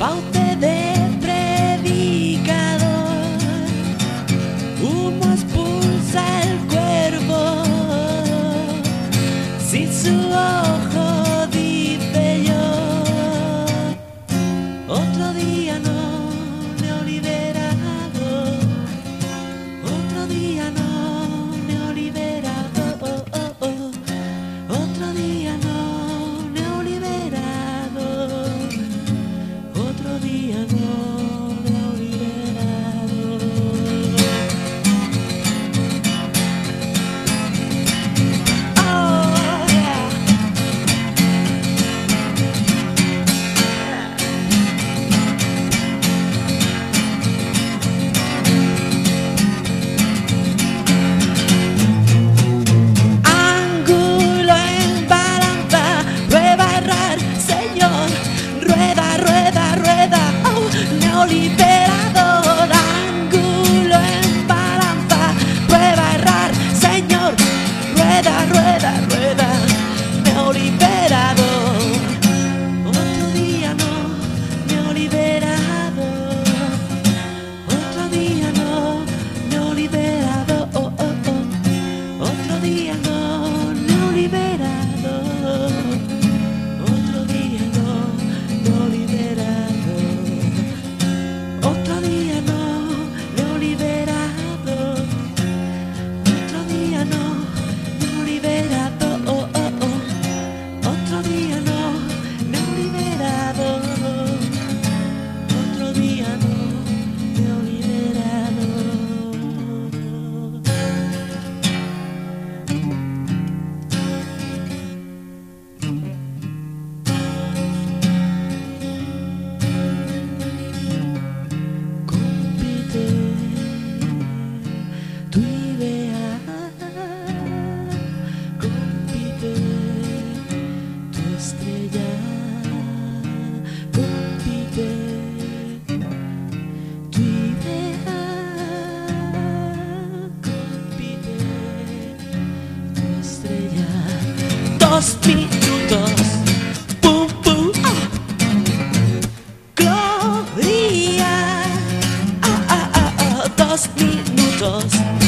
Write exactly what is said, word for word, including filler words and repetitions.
paute de predicador, humo expulsa el cuervo, sin su ojo dice yo, otro día no neoliberado, otro día no neoliberado, oh, oh, oh. Otro día no neoliberado, otro día no neoliberado. Oh, yeah. Ángulo en balanza, prueba a errar, señor. Rueda, rueda, rueda, oh, neoliberador. Ángulo en balanza, prueba a errar, señor. Rueda, rueda, rueda, neoliberador. Otro día no, neoliberado. Otro día no, neoliberado, oh, oh, oh. Otro día no, neoliberado. Otro día no, neoliberado. Otro día no, neoliberado. Otro día no, neoliberado, oh, oh, oh. Otro día no, neoliberado. Otro día no, neoliberado. Compite tu idea, compite tu estrella, compite tu idea, compite tu estrella. Dos minutos, pum, pum, ah. Gloria, ah, ah, ah, ah. Dos minutos.